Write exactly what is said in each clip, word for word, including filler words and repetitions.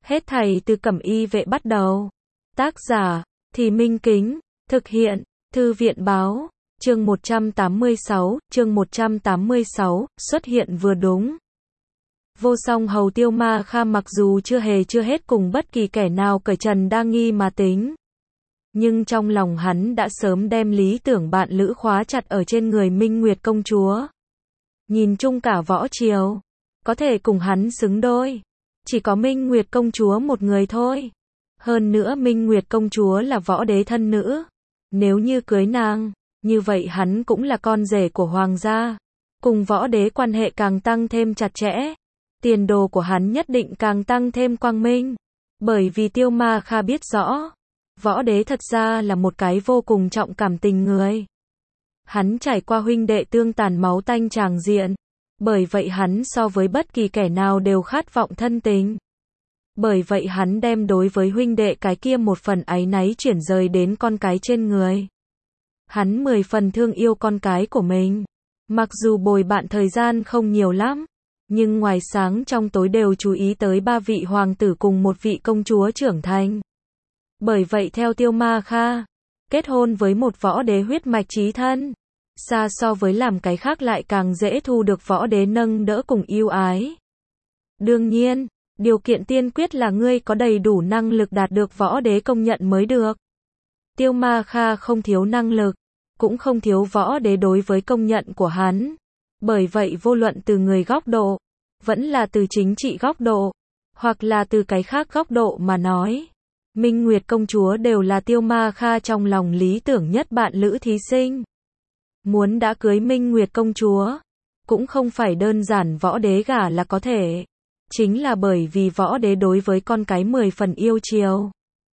Hết thảy từ Cẩm Y vệ bắt đầu. Tác giả, Thì Minh Kính, thực hiện, Thư viện Báo, chương một trăm tám mươi sáu, chương một trăm tám mươi sáu, xuất hiện vừa đúng. Vô Song Hầu Tiêu Ma Kha mặc dù chưa hề chưa hết cùng bất kỳ kẻ nào cởi trần đa nghi mà tính. Nhưng trong lòng hắn đã sớm đem lý tưởng bạn lữ khóa chặt ở trên người Minh Nguyệt công chúa. Nhìn chung cả võ triều, có thể cùng hắn xứng đôi, chỉ có Minh Nguyệt công chúa một người thôi. Hơn nữa Minh Nguyệt công chúa là võ đế thân nữ. Nếu như cưới nàng, như vậy hắn cũng là con rể của hoàng gia. Cùng võ đế quan hệ càng tăng thêm chặt chẽ. Tiền đồ của hắn nhất định càng tăng thêm quang minh. Bởi vì Tiêu Ma Kha biết rõ, võ đế thật ra là một cái vô cùng trọng cảm tình người. Hắn trải qua huynh đệ tương tàn máu tanh tràng diện. Bởi vậy hắn so với bất kỳ kẻ nào đều khát vọng thân tình. Bởi vậy hắn đem đối với huynh đệ cái kia một phần áy náy chuyển rời đến con cái trên người. Hắn mười phần thương yêu con cái của mình. Mặc dù bồi bạn thời gian không nhiều lắm, nhưng ngoài sáng trong tối đều chú ý tới ba vị hoàng tử cùng một vị công chúa trưởng thành. Bởi vậy theo Tiêu Ma Kha, kết hôn với một võ đế huyết mạch chí thân, xa so với làm cái khác lại càng dễ thu được võ đế nâng đỡ cùng yêu ái. Đương nhiên, điều kiện tiên quyết là ngươi có đầy đủ năng lực đạt được võ đế công nhận mới được. Tiêu Ma Kha không thiếu năng lực, cũng không thiếu võ đế đối với công nhận của hắn. Bởi vậy vô luận từ người góc độ, vẫn là từ chính trị góc độ, hoặc là từ cái khác góc độ mà nói, Minh Nguyệt công chúa đều là Tiêu Ma Kha trong lòng lý tưởng nhất bạn lữ thí sinh. Muốn đã cưới Minh Nguyệt công chúa, cũng không phải đơn giản võ đế gả là có thể. Chính là bởi vì võ đế đối với con cái mười phần yêu chiều.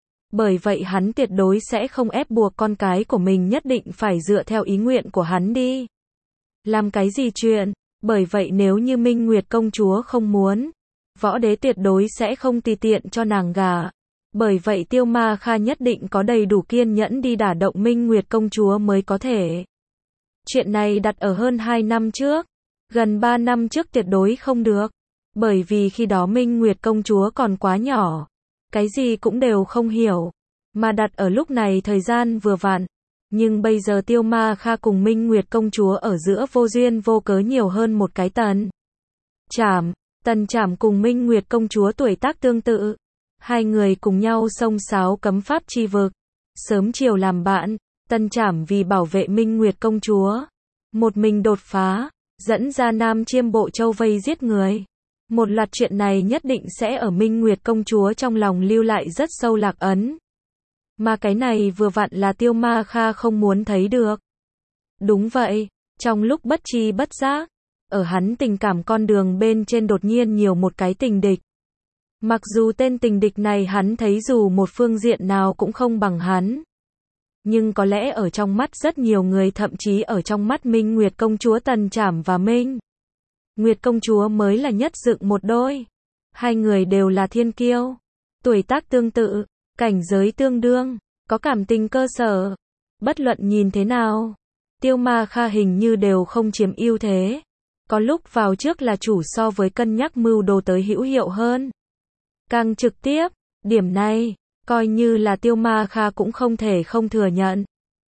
Bởi vậy hắn tuyệt đối sẽ không ép buộc con cái của mình nhất định phải dựa theo ý nguyện của hắn đi. Làm cái gì chuyện, bởi vậy nếu như Minh Nguyệt công chúa không muốn, võ đế tuyệt đối sẽ không tùy tiện cho nàng gả. Bởi vậy Tiêu Ma Kha nhất định có đầy đủ kiên nhẫn đi đả động Minh Nguyệt công chúa mới có thể. Chuyện này đặt ở hơn hai năm trước, gần ba năm trước tuyệt đối không được. Bởi vì khi đó Minh Nguyệt công chúa còn quá nhỏ, cái gì cũng đều không hiểu, mà đặt ở lúc này thời gian vừa vặn. Nhưng bây giờ Tiêu Ma Kha cùng Minh Nguyệt công chúa ở giữa vô duyên vô cớ nhiều hơn một cái Tần Trảm. Tần Trảm cùng Minh Nguyệt công chúa tuổi tác tương tự, hai người cùng nhau xông xáo cấm pháp chi vực, sớm chiều làm bạn. Tần Trảm vì bảo vệ Minh Nguyệt công chúa, một mình đột phá, dẫn ra Nam Chiêm Bộ Châu vây giết người. Một loạt chuyện này nhất định sẽ ở Minh Nguyệt công chúa trong lòng lưu lại rất sâu lạc ấn. Mà cái này vừa vặn là Tiêu Ma Kha không muốn thấy được. Đúng vậy, trong lúc bất tri bất giác, ở hắn tình cảm con đường bên trên đột nhiên nhiều một cái tình địch. Mặc dù tên tình địch này hắn thấy dù một phương diện nào cũng không bằng hắn. Nhưng có lẽ ở trong mắt rất nhiều người, thậm chí ở trong mắt Minh Nguyệt công chúa Tần Trảm và Minh Nguyệt công chúa mới là nhất dựng một đôi. Hai người đều là thiên kiêu, tuổi tác tương tự, cảnh giới tương đương, có cảm tình cơ sở. Bất luận nhìn thế nào, Tiêu Ma Kha hình như đều không chiếm ưu thế. Có lúc vào trước là chủ so với cân nhắc mưu đồ tới hữu hiệu hơn. Càng trực tiếp, điểm này, coi như là Tiêu Ma Kha cũng không thể không thừa nhận.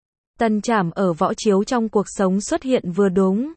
Tần Trảm ở võ chiếu trong cuộc sống xuất hiện vừa đúng.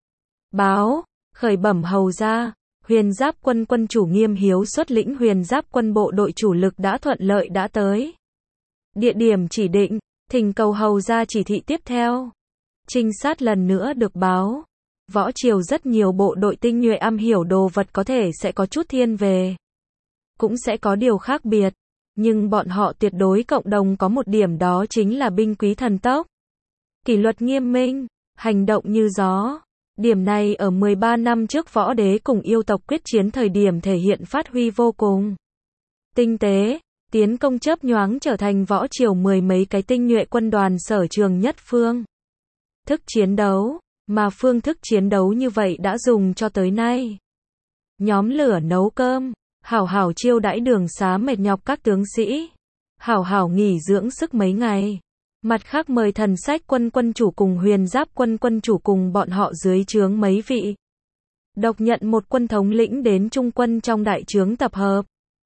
Báo, khởi bẩm hầu ra, Huyền Giáp quân quân chủ Nghiêm Hiếu xuất lĩnh Huyền Giáp quân bộ đội chủ lực đã thuận lợi đã tới. Địa điểm chỉ định, thỉnh cầu hầu ra chỉ thị tiếp theo. Trinh sát lần nữa được báo. Võ triều rất nhiều bộ đội tinh nhuệ am hiểu đồ vật có thể sẽ có chút thiên về. Cũng sẽ có điều khác biệt. Nhưng bọn họ tuyệt đối cộng đồng có một điểm, đó chính là binh quý thần tốc. Kỷ luật nghiêm minh, hành động như gió. Điểm này ở mười ba năm trước võ đế cùng yêu tộc quyết chiến thời điểm thể hiện phát huy vô cùng tinh tế, tiến công chớp nhoáng trở thành võ triều mười mấy cái tinh nhuệ quân đoàn sở trường nhất phương thức chiến đấu, mà phương thức chiến đấu như vậy đã dùng cho tới nay. Nhóm lửa nấu cơm, hảo hảo chiêu đãi đường xá mệt nhọc các tướng sĩ, hảo hảo nghỉ dưỡng sức mấy ngày. Mặt khác mời Thần Sách quân quân chủ cùng Huyền Giáp quân quân chủ cùng bọn họ dưới trướng mấy vị. Độc nhận một quân thống lĩnh đến trung quân trong đại trướng tập hợp.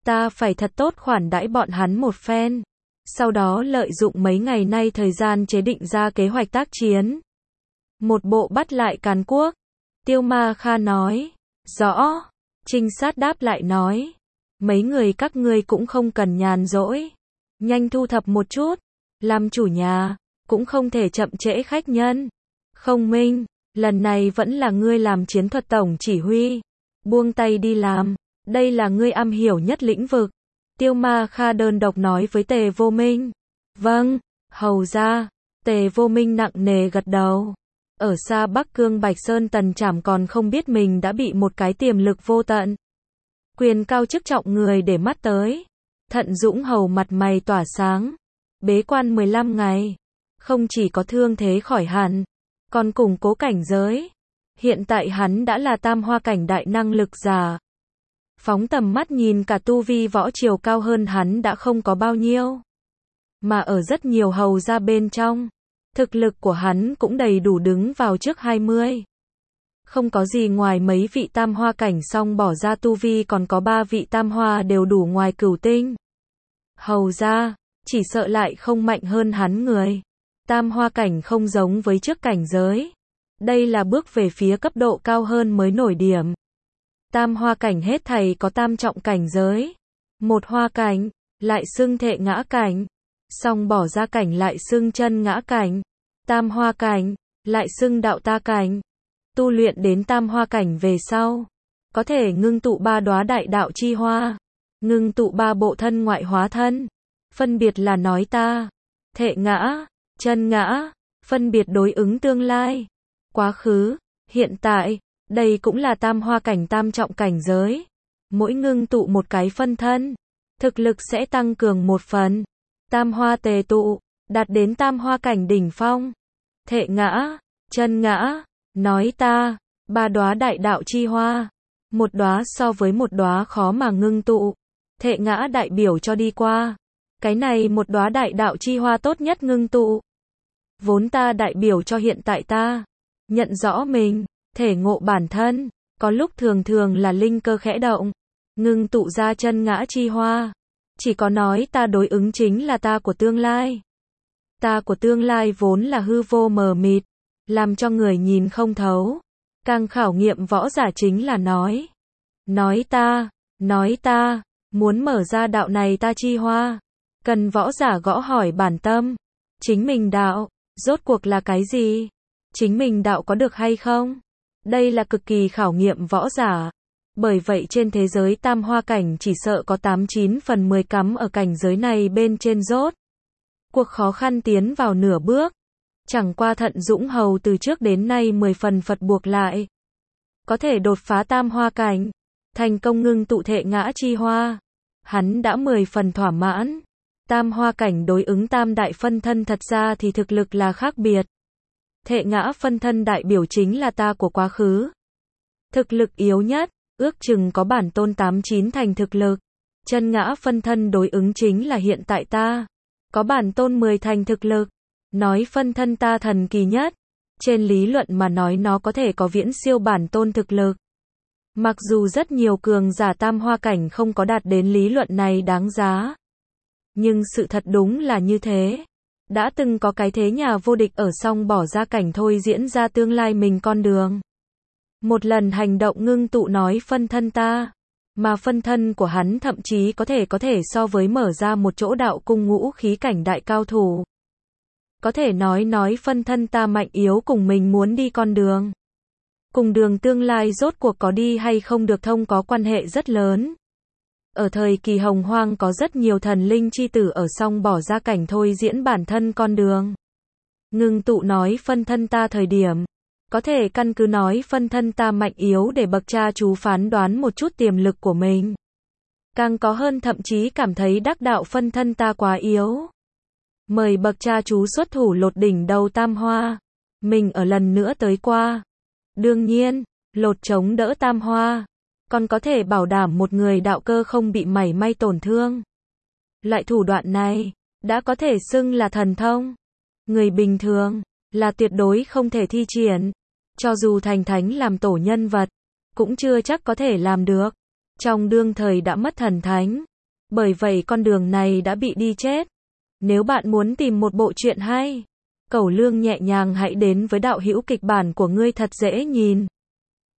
Ta phải thật tốt khoản đãi bọn hắn một phen. Sau đó lợi dụng mấy ngày nay thời gian chế định ra kế hoạch tác chiến. Một bộ bắt lại Càn Quốc. Tiêu Ma Kha nói. Rõ. Trinh sát đáp lại nói. Mấy người các ngươi cũng không cần nhàn rỗi. Nhanh thu thập một chút. Làm chủ nhà, cũng không thể chậm trễ khách nhân. Không Minh, lần này vẫn là ngươi làm chiến thuật tổng chỉ huy. Buông tay đi làm, đây là ngươi am hiểu nhất lĩnh vực. Tiêu Ma Kha đơn độc nói với Tề Vô Minh. Vâng, hầu ra. Tề Vô Minh nặng nề gật đầu. Ở xa Bắc Cương Bạch Sơn Tần Trảm còn không biết mình đã bị một cái tiềm lực vô tận. Quyền cao chức trọng người để mắt tới. Thận Dũng hầu mặt mày tỏa sáng. Bế quan mười lăm ngày. Không chỉ có thương thế khỏi hẳn, còn củng cố cảnh giới. Hiện tại hắn đã là tam hoa cảnh đại năng lực giả. Phóng tầm mắt nhìn cả tu vi võ triều cao hơn hắn đã không có bao nhiêu. Mà ở rất nhiều hầu gia bên trong, thực lực của hắn cũng đầy đủ đứng vào trước hai mươi. Không có gì ngoài mấy vị tam hoa cảnh xong bỏ ra tu vi còn có ba vị tam hoa đều đủ ngoài cửu tinh. Hầu gia, chỉ sợ lại không mạnh hơn hắn người. Tam hoa cảnh không giống với trước cảnh giới. Đây là bước về phía cấp độ cao hơn mới nổi điểm. Tam hoa cảnh hết thầy có tam trọng cảnh giới. Một hoa cảnh, lại xưng thệ ngã cảnh. Xong bỏ ra cảnh lại xưng chân ngã cảnh. Tam hoa cảnh, lại xưng đạo ta cảnh. Tu luyện đến tam hoa cảnh về sau, có thể ngưng tụ ba đóa đại đạo chi hoa. Ngưng tụ ba bộ thân ngoại hóa thân. Phân biệt là nói ta, thệ ngã, chân ngã, phân biệt đối ứng tương lai, quá khứ, hiện tại, đây cũng là tam hoa cảnh tam trọng cảnh giới. Mỗi ngưng tụ một cái phân thân, thực lực sẽ tăng cường một phần. Tam hoa tề tụ, đạt đến tam hoa cảnh đỉnh phong. Thệ ngã, chân ngã, nói ta, ba đóa đại đạo chi hoa, một đóa so với một đóa khó mà ngưng tụ. Thệ ngã đại biểu cho đi qua. Cái này một đóa đại đạo chi hoa tốt nhất ngưng tụ. Vốn ta đại biểu cho hiện tại ta. Nhận rõ mình, thể ngộ bản thân, có lúc thường thường là linh cơ khẽ động, ngưng tụ ra chân ngã chi hoa. Chỉ có nói ta đối ứng chính là ta của tương lai. Ta của tương lai vốn là hư vô mờ mịt, làm cho người nhìn không thấu. Càng khảo nghiệm võ giả chính là nói. Nói ta, nói ta, muốn mở ra đạo này ta chi hoa. Cần võ giả gõ hỏi bản tâm. Chính mình đạo, rốt cuộc là cái gì? Chính mình đạo có được hay không? Đây là cực kỳ khảo nghiệm võ giả. Bởi vậy trên thế giới tam hoa cảnh chỉ sợ có tám chín phần mười cắm ở cảnh giới này bên trên rốt. Cuộc khó khăn tiến vào nửa bước. Chẳng qua Thận Dũng hầu từ trước đến nay mười phần Phật buộc lại. Có thể đột phá tam hoa cảnh. Thành công ngưng tụ thệ ngã chi hoa. Hắn đã mười phần thỏa mãn. Tam hoa cảnh đối ứng tam đại phân thân thật ra thì thực lực là khác biệt. Thệ ngã phân thân đại biểu chính là ta của quá khứ. Thực lực yếu nhất, ước chừng có bản tôn tám chín thành thực lực. Chân ngã phân thân đối ứng chính là hiện tại ta. Có bản tôn mười thành thực lực. Nói phân thân ta thần kỳ nhất. Trên lý luận mà nói nó có thể có viễn siêu bản tôn thực lực. Mặc dù rất nhiều cường giả tam hoa cảnh không có đạt đến lý luận này đáng giá. Nhưng sự thật đúng là như thế. Đã từng có cái thế nhà vô địch ở song bỏ ra cảnh thôi diễn ra tương lai mình con đường. Một lần hành động ngưng tụ nói phân thân ta. Mà phân thân của hắn thậm chí có thể có thể so với mở ra một chỗ đạo cung ngũ khí cảnh đại cao thủ. Có thể nói nói phân thân ta mạnh yếu cùng mình muốn đi con đường. Cùng đường tương lai rốt cuộc có đi hay không được thông có quan hệ rất lớn. Ở thời kỳ hồng hoang có rất nhiều thần linh chi tử ở song bỏ ra cảnh thôi diễn bản thân con đường. Ngưng tụ nói phân thân ta thời điểm. Có thể căn cứ nói phân thân ta mạnh yếu để bậc cha chú phán đoán một chút tiềm lực của mình. Càng có hơn thậm chí cảm thấy đắc đạo phân thân ta quá yếu. Mời bậc cha chú xuất thủ lột đỉnh đầu tam hoa. Mình ở lần nữa tới qua. Đương nhiên, lột chống đỡ tam hoa. Còn có thể bảo đảm một người đạo cơ không bị mảy may tổn thương. Loại thủ đoạn này, đã có thể xưng là thần thông. Người bình thường, là tuyệt đối không thể thi triển. Cho dù thành thánh làm tổ nhân vật, cũng chưa chắc có thể làm được. Trong đương thời đã mất thần thánh, Bởi vậy con đường này đã bị đi chết. Nếu bạn muốn tìm một bộ truyện hay, cẩu lương nhẹ nhàng hãy đến với đạo hữu kịch bản của ngươi thật dễ nhìn.